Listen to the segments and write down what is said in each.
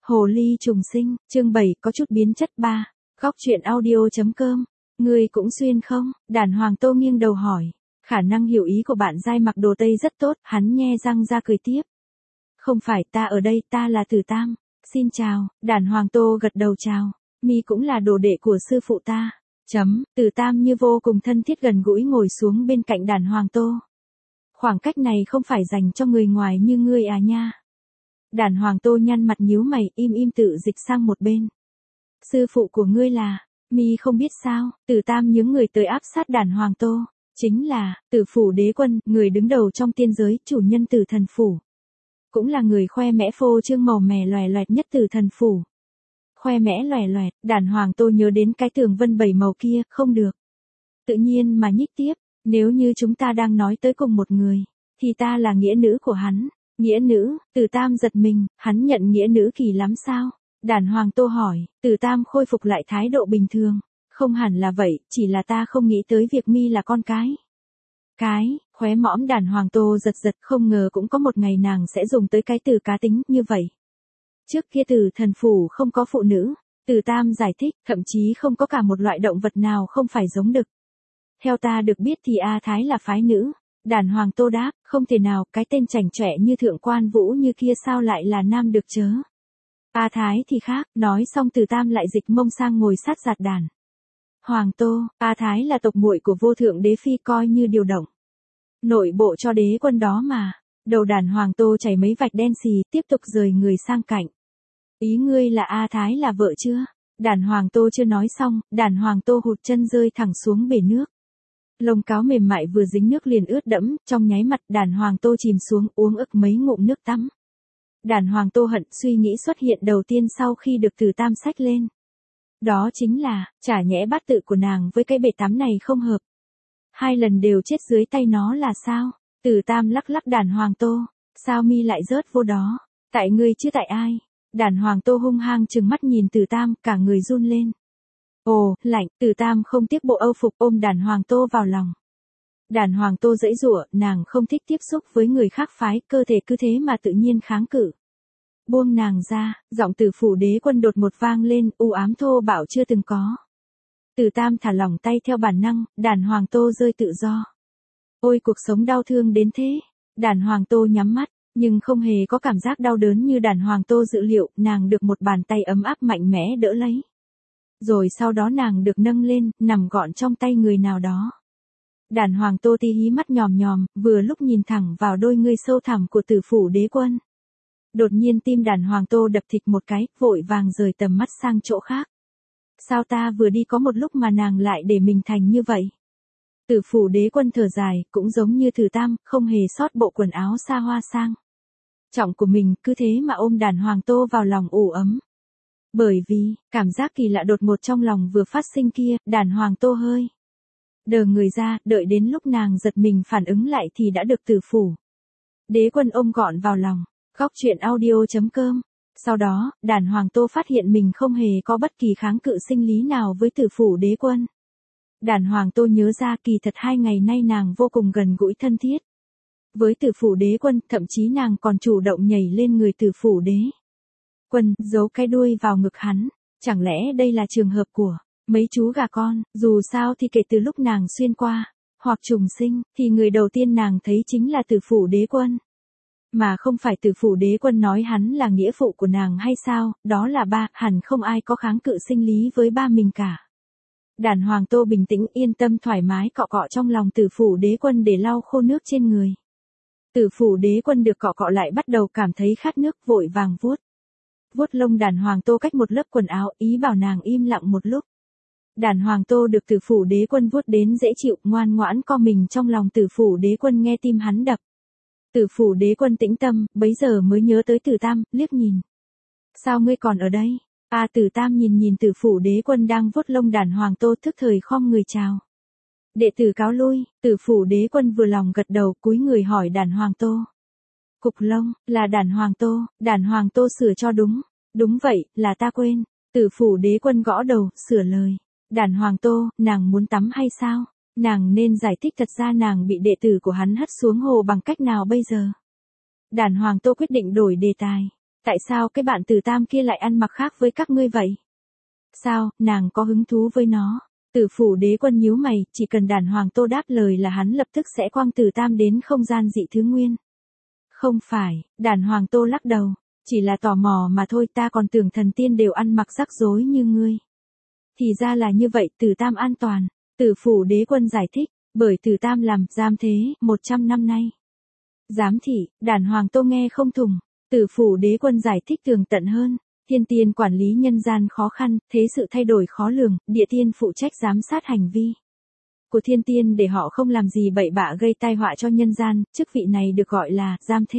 Hồ ly trùng sinh, chương 7 có chút biến chất 3. Góc truyện audio.com. Ngươi cũng xuyên không? Đàn Hoàng Tô nghiêng đầu hỏi. Khả năng hiểu ý của bạn giai mặc đồ tây rất tốt, hắn nhe răng ra cười tiếp. Không phải, ta ở đây, ta là Tử Tam. Xin chào, Đàn Hoàng Tô gật đầu chào. Mi cũng là đồ đệ của sư phụ ta. Tử Tam như vô cùng thân thiết gần gũi ngồi xuống bên cạnh Đàn Hoàng Tô. Khoảng cách này không phải dành cho người ngoài như ngươi à nha. Đàn Hoàng Tô nhăn mặt nhíu mày, im tự dịch sang một bên. Sư phụ của ngươi là, mi không biết sao? Tử Tam nhướng người tới áp sát Đàn Hoàng Tô. Chính là, Tử Phủ Đế Quân, người đứng đầu trong tiên giới, chủ nhân Tử Thần Phủ. Cũng là người khoe mẽ phô trương màu mè loè loẹt nhất Tử Thần Phủ. Khoe mẽ loè loẹt, Đàn Hoàng Tô nhớ đến cái tường vân 7 màu kia, không được. Tự nhiên mà nhích tiếp, nếu như chúng ta đang nói tới cùng một người, thì ta là nghĩa nữ của hắn. Nghĩa nữ, Tử Tam giật mình, hắn nhận nghĩa nữ kỳ lắm sao? Đàn Hoàng Tô hỏi, Tử Tam khôi phục lại thái độ bình thường. Không hẳn là vậy, chỉ là ta không nghĩ tới việc mi là con cái. Khóe mõm Đàn Hoàng Tô giật không ngờ cũng có một ngày nàng sẽ dùng tới cái từ cá tính như vậy. Trước kia Tử Thần Phủ không có phụ nữ, Tử Tam giải thích, thậm chí không có cả một loại động vật nào không phải giống đực. Theo ta được biết thì A Thái là phái nữ. Đàn Hoàng Tô đáp, không thể nào, cái tên chảnh chọe như Thượng Quan Vũ như kia sao lại là nam được chớ. A Thái thì khác, nói xong Tử Tam lại dịch mông sang ngồi sát giạt Đàn Hoàng Tô, A Thái là tộc muội của vô thượng đế phi coi như điều động nội bộ cho đế quân đó mà. Đầu Đàn Hoàng Tô chảy mấy vạch đen xì, tiếp tục rời người sang cạnh. Ý ngươi là A Thái là vợ chưa? Đàn Hoàng Tô chưa nói xong, Đàn Hoàng Tô hụt chân rơi thẳng xuống bể nước. Lông cáo mềm mại vừa dính nước liền ướt đẫm, trong nháy mặt Đàn Hoàng Tô chìm xuống uống ực mấy ngụm nước tắm. Đàn Hoàng Tô hận suy nghĩ xuất hiện đầu tiên sau khi được Tử Tam xách lên. Đó chính là, chả nhẽ bát tự của nàng với cái bể tắm này không hợp. 2 lần đều chết dưới tay nó là sao? Tử Tam lắc Đàn Hoàng Tô. Sao mi lại rớt vô đó? Tại ngươi chứ tại ai? Đàn Hoàng Tô hung hăng trừng mắt nhìn Tử Tam, cả người run lên. Ồ, lạnh, Tử Tam không tiếc bộ âu phục ôm Đàn Hoàng Tô vào lòng. Đàn Hoàng Tô giãy giụa, nàng không thích tiếp xúc với người khác phái, cơ thể cứ thế mà tự nhiên kháng cự. Buông nàng ra, giọng Tử Phủ Đế Quân đột một vang lên, u ám thô bạo chưa từng có. Tử Tam thả lỏng tay theo bản năng, Đàn Hoàng Tô rơi tự do. Ôi cuộc sống đau thương đến thế. Đàn Hoàng Tô nhắm mắt, nhưng không hề có cảm giác đau đớn như Đàn Hoàng Tô dự liệu, nàng được một bàn tay ấm áp mạnh mẽ đỡ lấy. Rồi sau đó nàng được nâng lên, nằm gọn trong tay người nào đó. Đàn Hoàng Tô tí hí mắt nhòm, vừa lúc nhìn thẳng vào đôi ngươi sâu thẳm của Tử Phủ Đế Quân. Đột nhiên tim Đàn Hoàng Tô đập thịch một cái, vội vàng rời tầm mắt sang chỗ khác. Sao ta vừa đi có một lúc mà nàng lại để mình thành như vậy? Tử Phủ Đế Quân thở dài, cũng giống như Tử Tam, không hề sót bộ quần áo xa hoa sang trọng của mình, cứ thế mà ôm Đàn Hoàng Tô vào lòng ủ ấm. Bởi vì, cảm giác kỳ lạ đột ngột trong lòng vừa phát sinh kia, Đàn Hoàng Tô hơi đờ người ra, đợi đến lúc nàng giật mình phản ứng lại thì đã được Tử Phủ Đế Quân ôm gọn vào lòng. Góc truyện audio.com. Sau đó, Đàn Hoàng Tô phát hiện mình không hề có bất kỳ kháng cự sinh lý nào với Tử Phủ Đế Quân. Đàn Hoàng Tô nhớ ra kỳ thật 2 ngày nay nàng vô cùng gần gũi thân thiết với Tử Phủ Đế Quân, thậm chí nàng còn chủ động nhảy lên người Tử Phủ Đế Quân, giấu cái đuôi vào ngực hắn. Chẳng lẽ đây là trường hợp của mấy chú gà con? Dù sao thì kể từ lúc nàng xuyên qua hoặc trùng sinh, thì người đầu tiên nàng thấy chính là Tử Phủ Đế Quân. Mà không phải Tử Phủ Đế Quân nói hắn là nghĩa phụ của nàng hay sao? Đó là ba, hẳn không ai có kháng cự sinh lý với ba mình cả. Đàn Hoàng Tô bình tĩnh yên tâm thoải mái cọ cọ trong lòng Tử Phủ Đế Quân để lau khô nước trên người. Tử Phủ Đế Quân được cọ cọ lại bắt đầu cảm thấy khát nước, vội vàng vuốt lông Đàn Hoàng Tô cách một lớp quần áo, ý bảo nàng im lặng một lúc. Đàn Hoàng Tô được Tử Phủ Đế Quân vuốt đến dễ chịu, ngoan ngoãn co mình trong lòng Tử Phủ Đế Quân, nghe tim hắn đập. Tử Phủ Đế Quân tĩnh tâm, bấy giờ mới nhớ tới Tử Tam, liếc nhìn. Sao ngươi còn ở đây? Tử Tam nhìn Tử Phủ Đế Quân đang vuốt lông Đàn Hoàng Tô, thức thời khom người chào. Đệ tử cáo lui. Tử Phủ Đế Quân vừa lòng gật đầu, cúi người hỏi Đàn Hoàng Tô. Cục lông, là Đàn Hoàng Tô. Đàn Hoàng Tô sửa cho đúng. Đúng vậy, là ta quên. Tử Phủ Đế Quân gõ đầu, sửa lời. Đàn Hoàng Tô, nàng muốn tắm hay sao? Nàng nên giải thích thật ra nàng bị đệ tử của hắn hất xuống hồ bằng cách nào bây giờ? Đàn Hoàng Tô quyết định đổi đề tài. Tại sao cái bạn Từ Tam kia lại ăn mặc khác với các ngươi vậy? Sao, nàng có hứng thú với nó? Tử Phủ Đế Quân nhíu mày, chỉ cần Đàn Hoàng Tô đáp lời là hắn lập tức sẽ quăng Từ Tam đến không gian dị thứ nguyên. Không phải, Đàn Hoàng Tô lắc đầu, chỉ là tò mò mà thôi, ta còn tưởng thần tiên đều ăn mặc rắc rối như ngươi. Thì ra là như vậy, Từ Tam an toàn. Tử Phủ Đế Quân giải thích, bởi Từ Tam làm giám thế 100 năm nay. Giám thị, Đàn Hoàng Tô nghe không thùng. Tử Phủ Đế Quân giải thích tường tận hơn. Thiên tiên quản lý nhân gian khó khăn, thế sự thay đổi khó lường, địa tiên phụ trách giám sát hành vi của thiên tiên để họ không làm gì bậy bạ gây tai họa cho nhân gian, chức vị này được gọi là giám thế.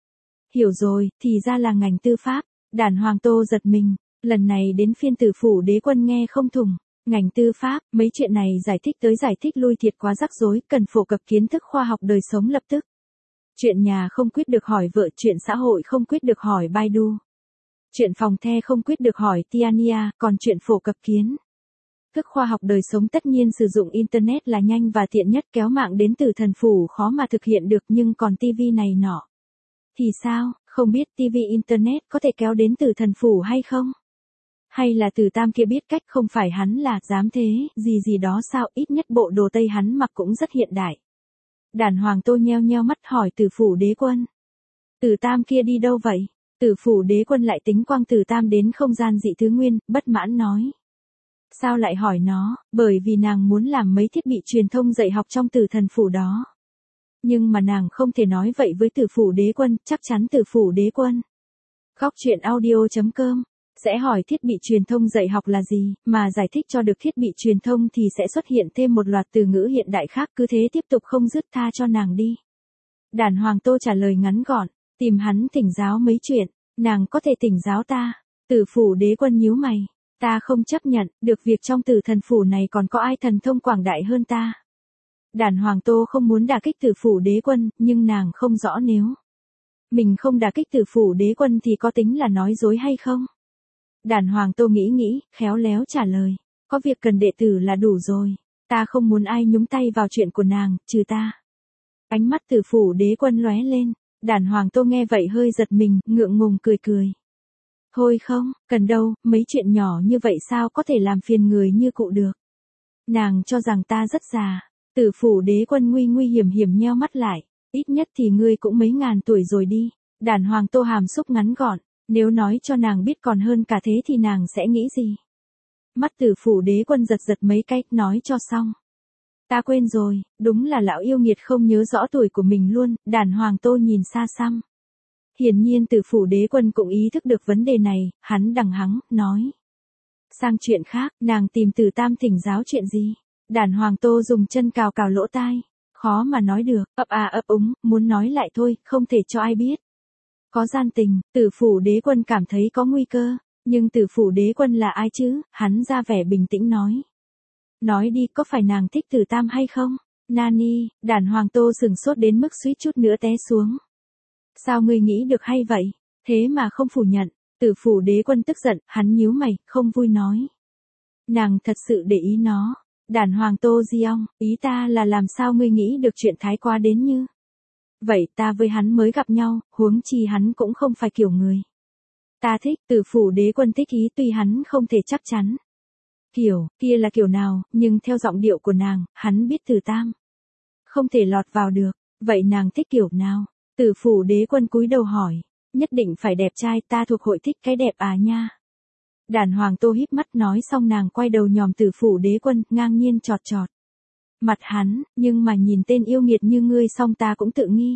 Hiểu rồi, thì ra là ngành tư pháp. Đàn Hoàng Tô giật mình, lần này đến phiên Tử Phủ Đế Quân nghe không thùng. Ngành tư pháp, mấy chuyện này giải thích tới giải thích lui thiệt quá rắc rối, cần phổ cập kiến thức khoa học đời sống lập tức. Chuyện nhà không quyết được hỏi vợ, chuyện xã hội không quyết được hỏi Baidu. Chuyện phòng the không quyết được hỏi Tiania, còn chuyện phổ cập kiến thức khoa học đời sống tất nhiên sử dụng Internet là nhanh và tiện nhất, kéo mạng đến từ thần phủ khó mà thực hiện được, nhưng còn TV này nọ. Thì sao, không biết TV Internet có thể kéo đến từ thần phủ hay không? Hay là Từ Tam kia biết cách, không phải hắn là giám thế, gì đó sao, ít nhất bộ đồ tây hắn mặc cũng rất hiện đại. Đàn Hoàng Tô nheo nheo mắt hỏi Tử Phủ Đế Quân. Từ Tam kia đi đâu vậy? Tử Phủ Đế Quân lại tính quang Từ Tam đến không gian dị thứ nguyên, bất mãn nói. Sao lại hỏi nó, bởi vì nàng muốn làm mấy thiết bị truyền thông dạy học trong Tử Thần Phủ đó. Nhưng mà nàng không thể nói vậy với Tử Phủ Đế Quân, chắc chắn Tử Phủ Đế Quân. Góc truyện audio.com sẽ hỏi thiết bị truyền thông dạy học là gì, mà giải thích cho được thiết bị truyền thông thì sẽ xuất hiện thêm một loạt từ ngữ hiện đại khác, cứ thế tiếp tục không dứt, tha cho nàng đi. Đàn Hoàng Tô trả lời ngắn gọn, tìm hắn thỉnh giáo mấy chuyện, nàng có thể thỉnh giáo ta. Tử Phủ Đế Quân nhíu mày, ta không chấp nhận, được việc trong Tử Thần Phủ này còn có ai thần thông quảng đại hơn ta. Đàn Hoàng Tô không muốn đả kích Tử Phủ Đế Quân, nhưng nàng không rõ nếu mình không đả kích Tử Phủ Đế Quân thì có tính là nói dối hay không. Đàn Hoàng Tô nghĩ, khéo léo trả lời, có việc cần đệ tử là đủ rồi, ta không muốn ai nhúng tay vào chuyện của nàng, trừ ta. Ánh mắt Tử Phủ Đế Quân lóe lên, Đàn Hoàng Tô nghe vậy hơi giật mình, ngượng ngùng cười. Thôi không, cần đâu, mấy chuyện nhỏ như vậy sao có thể làm phiền người như cụ được. Nàng cho rằng ta rất già. Tử Phủ Đế Quân nguy hiểm nheo mắt lại, ít nhất thì ngươi cũng mấy ngàn tuổi rồi đi. Đàn Hoàng Tô hàm xúc ngắn gọn, nếu nói cho nàng biết còn hơn cả thế thì nàng sẽ nghĩ gì. Mắt Tử Phủ Đế Quân giật mấy cái, nói cho xong. Ta quên rồi, đúng là lão yêu nghiệt không nhớ rõ tuổi của mình luôn. Đàn Hoàng Tô nhìn xa xăm. Hiển nhiên Tử Phủ Đế Quân cũng ý thức được vấn đề này, hắn đằng hắng, nói. Sang chuyện khác, nàng tìm Từ Tam thỉnh giáo chuyện gì? Đàn Hoàng Tô dùng chân cào lỗ tai. Khó mà nói được, ấp úng, muốn nói lại thôi, không thể cho ai biết. Có gian tình, Tử Phủ Đế Quân cảm thấy có nguy cơ. Nhưng Tử Phủ Đế Quân là ai chứ? Hắn ra vẻ bình tĩnh nói. Nói đi, có phải nàng thích Từ Tam hay không? Nani, Đàn Hoàng Tô sừng sốt đến mức suýt chút nữa té xuống. Sao ngươi nghĩ được hay vậy? Thế mà không phủ nhận. Tử Phủ Đế Quân tức giận, hắn nhíu mày, không vui nói. Nàng thật sự để ý nó. Đàn Hoàng Tô Giong, ý ta là làm sao ngươi nghĩ được chuyện thái quá đến như. Vậy ta với hắn mới gặp nhau, huống chi hắn cũng không phải kiểu người. Ta thích, Tử Phủ Đế Quân thích ý tuy hắn không thể chắc chắn. Kiểu, kia là kiểu nào, nhưng theo giọng điệu của nàng, hắn biết Từ Tam không thể lọt vào được. Vậy nàng thích kiểu nào? Tử Phủ Đế Quân cúi đầu hỏi. Nhất định phải đẹp trai, ta thuộc hội thích cái đẹp à nha. Đàn Hoàng Tô híp mắt nói xong nàng quay đầu nhòm Tử Phủ Đế Quân, ngang nhiên chọt. Mặt hắn, nhưng mà nhìn tên yêu nghiệt như ngươi xong ta cũng tự nghi.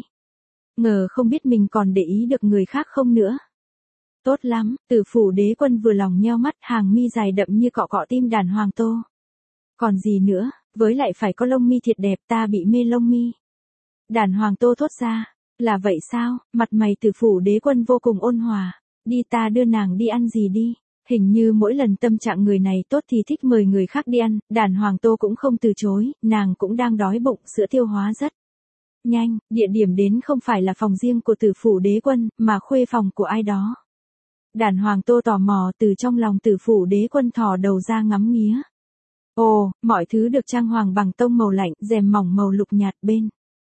Ngờ không biết mình còn để ý được người khác không nữa. Tốt lắm, Tử Phủ Đế Quân vừa lòng nheo mắt, hàng mi dài đậm như cọ tim Đàn Hoàng Tô. Còn gì nữa, với lại phải có lông mi thiệt đẹp, ta bị mê lông mi. Đàn Hoàng Tô thốt ra, là vậy sao? Mặt mày Tử Phủ Đế Quân vô cùng ôn hòa. Đi, ta đưa nàng đi ăn gì đi. Hình như mỗi lần tâm trạng người này tốt thì thích mời người khác đi ăn. Đàn Hoàng Tô cũng không từ chối, nàng cũng đang đói bụng, sữa tiêu hóa rất nhanh. Địa điểm đến không phải là phòng riêng của Tử Phủ Đế Quân, mà khuê phòng của ai đó. Đàn Hoàng Tô tò mò, từ trong lòng Tử Phủ Đế Quân thò đầu ra ngắm nghía. Ồ, mọi thứ được trang hoàng bằng tông màu lạnh, rèm mỏng màu lục nhạt bên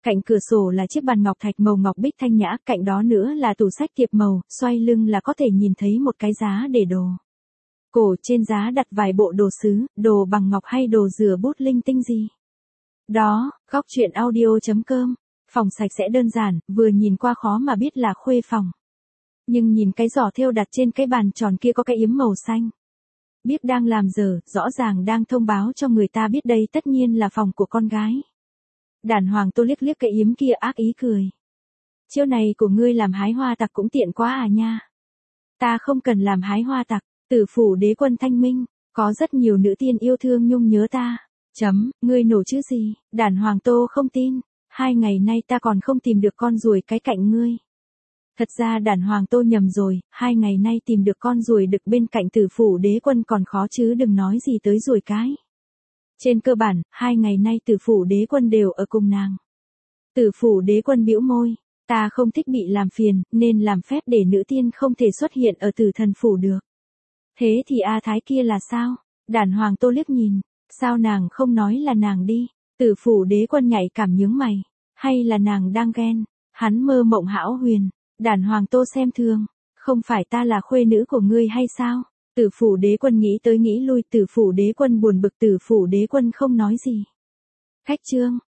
Cạnh cửa sổ là chiếc bàn ngọc thạch màu ngọc bích thanh nhã, cạnh đó nữa là tủ sách tiệp màu, xoay lưng là có thể nhìn thấy một cái giá để đồ. Cổ trên giá đặt vài bộ đồ sứ, đồ bằng ngọc hay đồ rửa bút linh tinh gì. Đó, góc chuyện audio.com. Phòng sạch sẽ đơn giản, vừa nhìn qua khó mà biết là khuê phòng. Nhưng nhìn cái giỏ thêu đặt trên cái bàn tròn kia có cái yếm màu xanh. Biết đang làm giờ, rõ ràng đang thông báo cho người ta biết đây tất nhiên là phòng của con gái. Đàn Hoàng Tô liếc liếc cái yếm kia ác ý cười. Chiêu này của ngươi làm hái hoa tặc cũng tiện quá à nha. Ta không cần làm hái hoa tặc, Tử phủ đế quân thanh minh, có rất nhiều nữ tiên yêu thương nhung nhớ ta. Ngươi nổ chứ gì, Đàn Hoàng Tô không tin, 2 ngày nay ta còn không tìm được con ruồi cái cạnh ngươi. Thật ra Đàn Hoàng Tô nhầm rồi, 2 ngày nay tìm được con ruồi đực bên cạnh Tử phủ đế quân còn khó chứ đừng nói gì tới ruồi cái. Trên cơ bản, 2 ngày nay Tử phủ đế quân đều ở cùng nàng. Tử phủ đế quân bĩu môi, ta không thích bị làm phiền, nên làm phép để nữ tiên không thể xuất hiện ở Tử thần phủ được. Thế thì A Thái kia là sao? Đàn Hoàng Tô liếc nhìn, sao nàng không nói là nàng đi? Tử phủ đế quân nhạy cảm nhướng mày, hay là nàng đang ghen? Hắn mơ mộng hão huyền, Đàn Hoàng Tô xem thường, không phải ta là khuê nữ của ngươi hay sao? Tử phủ đế quân nghĩ tới nghĩ lui, Tử phủ đế quân buồn bực, Tử phủ đế quân không nói gì. Khách trương,